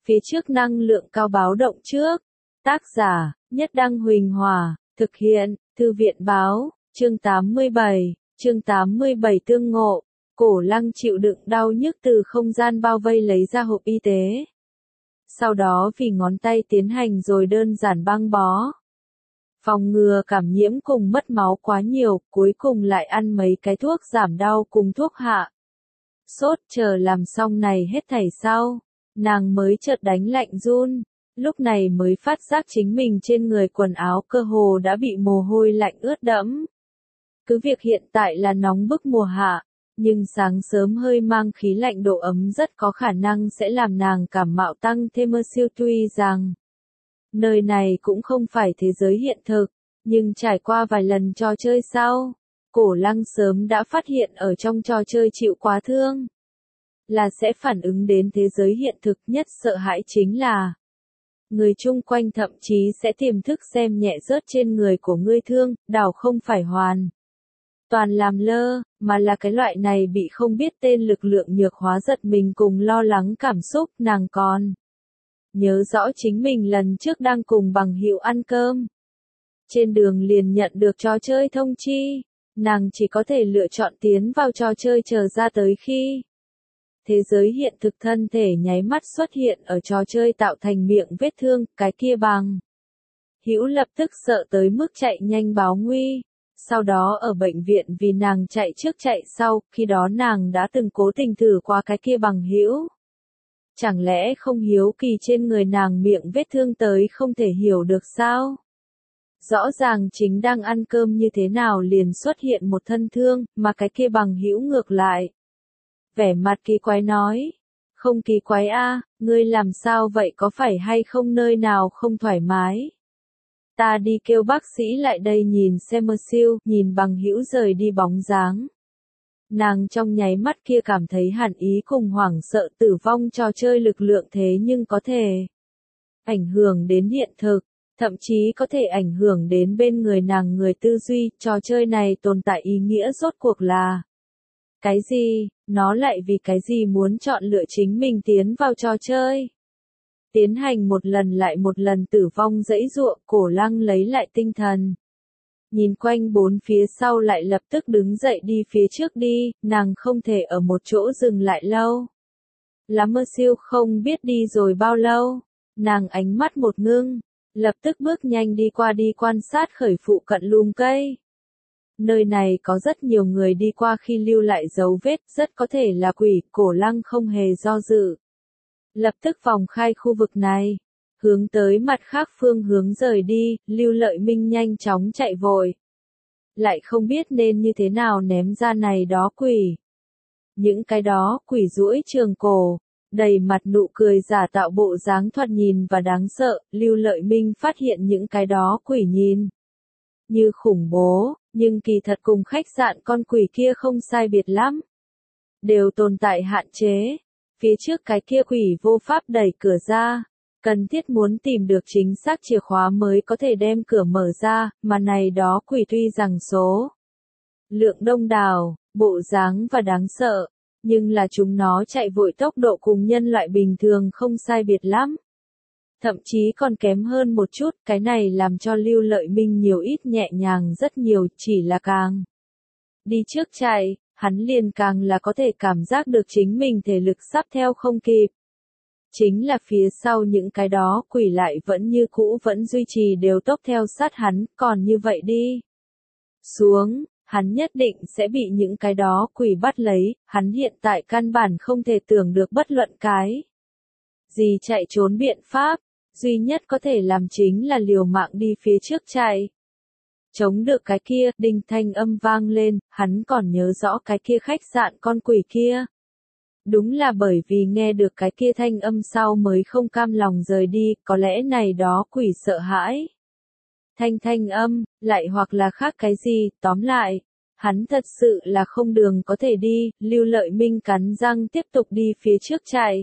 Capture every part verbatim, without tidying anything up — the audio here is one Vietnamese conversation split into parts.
phía trước năng lượng cao báo động trước. Tác giả, Nhất Đăng Huỳnh Hòa, thực hiện, Thư viện báo, chương tám mươi bảy, chương tám mươi bảy tương ngộ. Cổ Lăng chịu đựng đau nhức từ không gian bao vây lấy ra hộp y tế. Sau đó vì ngón tay tiến hành rồi đơn giản băng bó. Phòng ngừa cảm nhiễm cùng mất máu quá nhiều, cuối cùng lại ăn mấy cái thuốc giảm đau cùng thuốc hạ sốt. Chờ làm xong này hết thảy sau, nàng mới chợt đánh lạnh run, lúc này mới phát giác chính mình trên người quần áo cơ hồ đã bị mồ hôi lạnh ướt đẫm. Cứ việc hiện tại là nóng bức mùa hạ, nhưng sáng sớm hơi mang khí lạnh độ ấm rất có khả năng sẽ làm nàng cảm mạo tăng thêm mơ siêu. Tuy rằng nơi này cũng không phải thế giới hiện thực, nhưng trải qua vài lần trò chơi sau, Cổ Lăng sớm đã phát hiện ở trong trò chơi chịu quá thương là sẽ phản ứng đến thế giới hiện thực. Nhất sợ hãi chính là người chung quanh thậm chí sẽ tiềm thức xem nhẹ rớt trên người của ngươi thương, đảo không phải hoàn toàn làm lơ, mà là cái loại này bị không biết tên lực lượng nhược hóa giật mình cùng lo lắng cảm xúc. Nàng còn nhớ rõ chính mình lần trước đang cùng bằng hữu ăn cơm, trên đường liền nhận được trò chơi thông chi, nàng chỉ có thể lựa chọn tiến vào trò chơi chờ ra tới khi thế giới hiện thực thân thể nháy mắt xuất hiện ở trò chơi tạo thành miệng vết thương. Cái kia bằng hữu lập tức sợ tới mức chạy nhanh báo nguy, sau đó ở bệnh viện vì nàng chạy trước chạy sau, khi đó nàng đã từng cố tình thử qua cái kia bằng hữu. Chẳng lẽ không hiếu kỳ trên người nàng miệng vết thương tới không thể hiểu được sao? Rõ ràng chính đang ăn cơm như thế nào liền xuất hiện một thân thương, mà cái kia bằng hữu ngược lại vẻ mặt kỳ quái nói, không kỳ quái a, ngươi làm sao vậy, có phải hay không nơi nào không thoải mái? Ta đi kêu bác sĩ lại đây nhìn xem. Mơ siêu, nhìn bằng hữu rời đi bóng dáng. Nàng trong nháy mắt kia cảm thấy hàn ý cùng hoảng sợ. Tử vong trò chơi lực lượng thế nhưng có thể ảnh hưởng đến hiện thực, thậm chí có thể ảnh hưởng đến bên người nàng người tư duy. Trò chơi này tồn tại ý nghĩa rốt cuộc là cái gì? Nó lại vì cái gì muốn chọn lựa chính mình tiến vào trò chơi? Tiến hành một lần lại một lần tử vong dãy giụa. Cổ Lăng lấy lại tinh thần, nhìn quanh bốn phía sau lại lập tức đứng dậy đi phía trước đi. Nàng không thể ở một chỗ dừng lại lâu lắm. Mơ siêu không biết đi rồi bao lâu, nàng ánh mắt một ngưng, lập tức bước nhanh đi qua đi quan sát khởi phụ cận lùm cây. Nơi này có rất nhiều người đi qua khi lưu lại dấu vết, rất có thể là quỷ. Cổ Lăng không hề do dự, lập tức vòng khai khu vực này, hướng tới mặt khác phương hướng rời đi. Lưu Lợi Minh nhanh chóng chạy vội, lại không biết nên như thế nào ném ra này đó quỷ. Những cái đó quỷ duỗi trường cổ, đầy mặt nụ cười giả tạo, bộ dáng thoạt nhìn và đáng sợ. Lưu Lợi Minh phát hiện những cái đó quỷ nhìn như khủng bố, nhưng kỳ thật cùng khách sạn con quỷ kia không sai biệt lắm, đều tồn tại hạn chế. Phía trước cái kia quỷ vô pháp đẩy cửa ra, cần thiết muốn tìm được chính xác chìa khóa mới có thể đem cửa mở ra, mà này đó quỷ tuy rằng số lượng đông đảo, bộ dáng và đáng sợ, nhưng là chúng nó chạy vội tốc độ cùng nhân loại bình thường không sai biệt lắm, thậm chí còn kém hơn một chút. Cái này làm cho Lưu Lợi Minh nhiều ít nhẹ nhàng rất nhiều, chỉ là càng đi trước chạy, hắn liền càng là có thể cảm giác được chính mình thể lực sắp theo không kịp. Chính là phía sau những cái đó quỷ lại vẫn như cũ vẫn duy trì đều tốc theo sát hắn, còn như vậy đi xuống, hắn nhất định sẽ bị những cái đó quỷ bắt lấy. Hắn hiện tại căn bản không thể tưởng được bất luận cái gì chạy trốn biện pháp, duy nhất có thể làm chính là liều mạng đi phía trước chạy. Chống được cái kia, đinh thanh âm vang lên, hắn còn nhớ rõ cái kia khách sạn con quỷ kia. Đúng là bởi vì nghe được cái kia thanh âm sau mới không cam lòng rời đi, có lẽ này đó quỷ sợ hãi thanh thanh âm, lại hoặc là khác cái gì. Tóm lại, hắn thật sự là không đường có thể đi. Lưu Lợi Minh cắn răng tiếp tục đi phía trước chạy.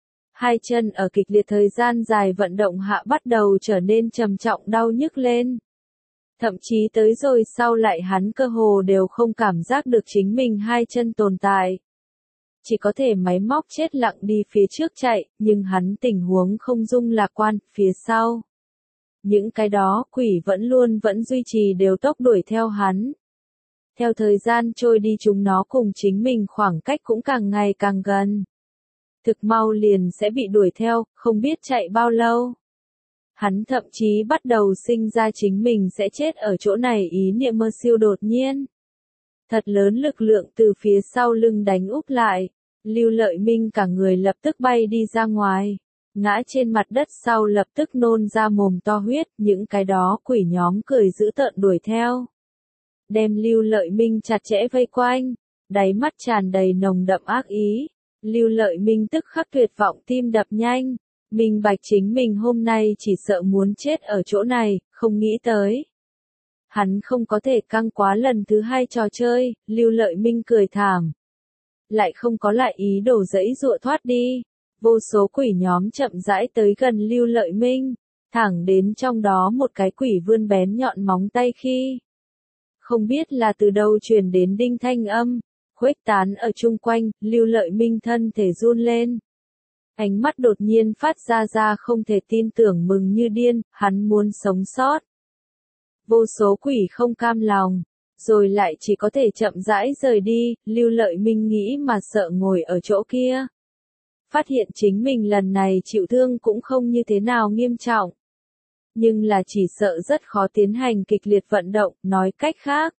Hai chân ở kịch liệt thời gian dài vận động hạ bắt đầu trở nên trầm trọng đau nhức lên. Thậm chí tới rồi sau lại hắn cơ hồ đều không cảm giác được chính mình hai chân tồn tại. chỉ có thể máy móc chết lặng đi phía trước chạy, nhưng hắn tình huống không dung lạc quan, phía sau. Những cái đó quỷ vẫn luôn vẫn duy trì đều tốc đuổi theo hắn. Theo thời gian trôi đi chúng nó cùng chính mình khoảng cách cũng càng ngày càng gần. Thực mau liền sẽ bị đuổi theo, không biết chạy bao lâu. Hắn thậm chí bắt đầu sinh ra chính mình sẽ chết ở chỗ này ý niệm mơ siêu đột nhiên. Thật lớn lực lượng từ phía sau lưng đánh úp lại. Lưu Lợi Minh cả người lập tức bay đi ra ngoài. Ngã trên mặt đất sau lập tức nôn ra mồm to huyết, những cái đó quỷ nhóm cười dữ tợn đuổi theo. Đem Lưu Lợi Minh chặt chẽ vây quanh, đáy mắt tràn đầy nồng đậm ác ý. Lưu Lợi Minh tức khắc tuyệt vọng tim đập nhanh, minh bạch chính mình hôm nay chỉ sợ muốn chết ở chỗ này, không nghĩ tới. Hắn không có thể căng quá lần thứ hai trò chơi, Lưu Lợi Minh cười thảm. Lại không có lại ý đồ dẫy dụa thoát đi. Vô số quỷ nhóm chậm rãi tới gần Lưu Lợi Minh, thẳng đến trong đó một cái quỷ vươn bén nhọn móng tay khi. Không biết là từ đâu truyền đến đinh thanh âm, khuếch tán ở chung quanh, Lưu Lợi Minh thân thể run lên. Ánh mắt đột nhiên phát ra ra không thể tin tưởng mừng như điên, hắn muốn sống sót. Vô số quỷ không cam lòng, rồi lại chỉ có thể chậm rãi rời đi, Lưu Lợi Minh nghĩ mà sợ ngồi ở chỗ kia. Phát hiện chính mình lần này chịu thương cũng không như thế nào nghiêm trọng. Nhưng là chỉ sợ rất khó tiến hành kịch liệt vận động, nói cách khác.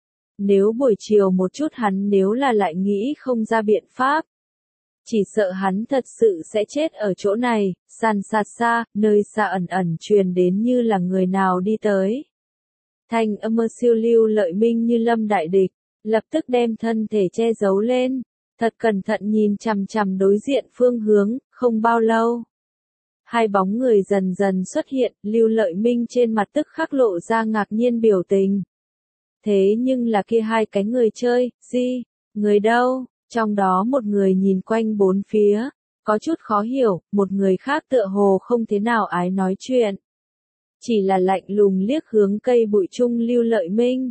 Nếu buổi chiều một chút hắn nếu là lại nghĩ không ra biện pháp. Chỉ sợ hắn thật sự sẽ chết ở chỗ này, san xa xa, nơi xa ẩn ẩn truyền đến như là người nào đi tới. Thanh âm mơ siêu Lưu Lợi Minh như lâm đại địch, lập tức đem thân thể che giấu lên, thật cẩn thận nhìn chằm chằm đối diện phương hướng, không bao lâu. Hai bóng người dần dần xuất hiện, Lưu Lợi Minh trên mặt tức khắc lộ ra ngạc nhiên biểu tình. Thế nhưng là kia hai cái người chơi, gì, người đâu, trong đó một người nhìn quanh bốn phía, có chút khó hiểu, một người khác tựa hồ không thế nào ái nói chuyện. Chỉ là lạnh lùng liếc hướng cây bụi chung Lưu Lợi Minh.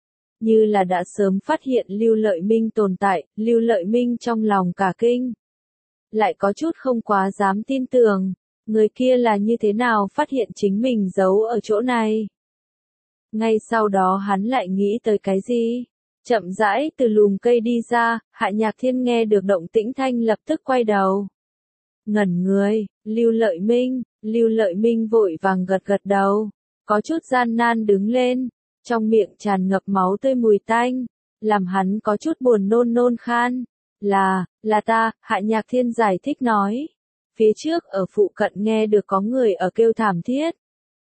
Như là đã sớm phát hiện Lưu Lợi Minh tồn tại, Lưu Lợi Minh trong lòng cả kinh. Lại có chút không quá dám tin tưởng, người kia là như thế nào phát hiện chính mình giấu ở chỗ này. Ngay sau đó hắn lại nghĩ tới cái gì? Chậm rãi từ lùm cây đi ra, Hạ Nhạc Thiên nghe được động tĩnh thanh lập tức quay đầu. Ngẩn người, Lưu Lợi Minh, Lưu Lợi Minh vội vàng gật gật đầu, có chút gian nan đứng lên, trong miệng tràn ngập máu tươi mùi tanh, làm hắn có chút buồn nôn nôn khan. Là, là ta, Hạ Nhạc Thiên giải thích nói. Phía trước ở phụ cận nghe được có người ở kêu thảm thiết.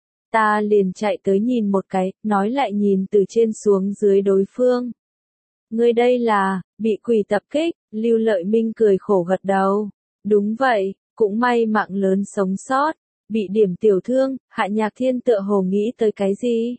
Ta liền chạy tới nhìn một cái, nói lại nhìn từ trên xuống dưới đối phương. Người đây là, bị quỷ tập kích, Lưu Lợi Minh cười khổ gật đầu. Đúng vậy, cũng may mạng lớn sống sót, bị điểm tiểu thương, Hạ Nhạc Thiên tựa hồ nghĩ tới cái gì.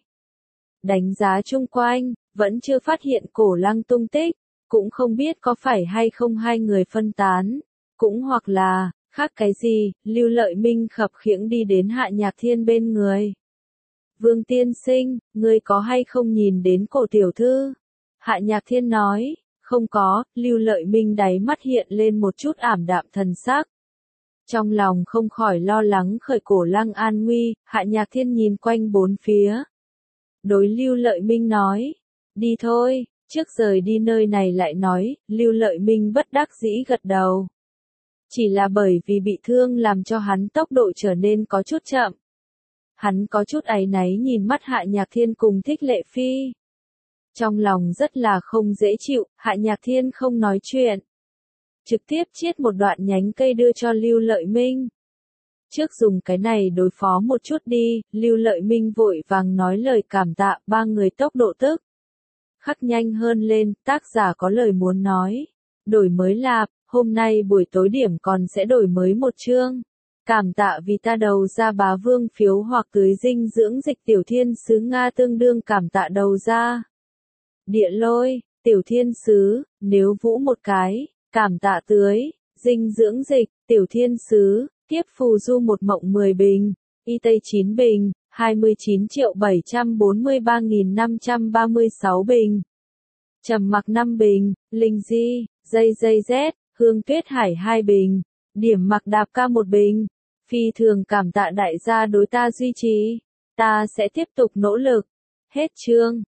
Đánh giá chung quanh, vẫn chưa phát hiện Cổ Lăng tung tích, cũng không biết có phải hay không hai người phân tán, cũng hoặc là, khác cái gì, Lưu Lợi Minh khập khiễng đi đến Hạ Nhạc Thiên bên người. Vương tiên sinh, ngươi có hay không nhìn đến Cổ tiểu thư? Hạ Nhạc Thiên nói, không có, Lưu Lợi Minh đáy mắt hiện lên một chút ảm đạm thần sắc. Trong lòng không khỏi lo lắng khởi Cổ Lăng an nguy, Hạ Nhạc Thiên nhìn quanh bốn phía. Đối Lưu Lợi Minh nói, đi thôi, trước rời đi nơi này lại nói, Lưu Lợi Minh bất đắc dĩ gật đầu. Chỉ là bởi vì bị thương làm cho hắn tốc độ trở nên có chút chậm. Hắn có chút áy náy nhìn mắt Hạ Nhạc Thiên cùng Thích Lệ Phi. Trong lòng rất là không dễ chịu, Hạ Nhạc Thiên không nói chuyện. Trực tiếp chiết một đoạn nhánh cây đưa cho Lưu Lợi Minh. Trước dùng cái này đối phó một chút đi, Lưu Lợi Minh vội vàng nói lời cảm tạ, ba người tốc độ tức khắc nhanh hơn lên, tác giả có lời muốn nói. Đổi mới lạp, hôm nay buổi tối điểm còn sẽ đổi mới một chương. Cảm tạ vì ta đầu ra bá vương phiếu hoặc tưới dinh dưỡng dịch tiểu thiên sứ Nga tương đương cảm tạ đầu ra. Địa lôi, tiểu thiên sứ, nếu vũ một cái, cảm tạ tưới, dinh dưỡng dịch, tiểu thiên sứ, tiếp phù du một mộng mười bình, y tây chín bình, hai mươi chín triệu bảy trăm bốn mươi ba nghìn năm trăm ba mươi sáu bình. Trầm mặc năm bình, linh di, dây dây z, Hương Tuyết Hải hai bình, Điểm Mặc Đạp ca một bình. Phi thường cảm tạ đại gia đối ta duy trì, ta sẽ tiếp tục nỗ lực. Hết chương.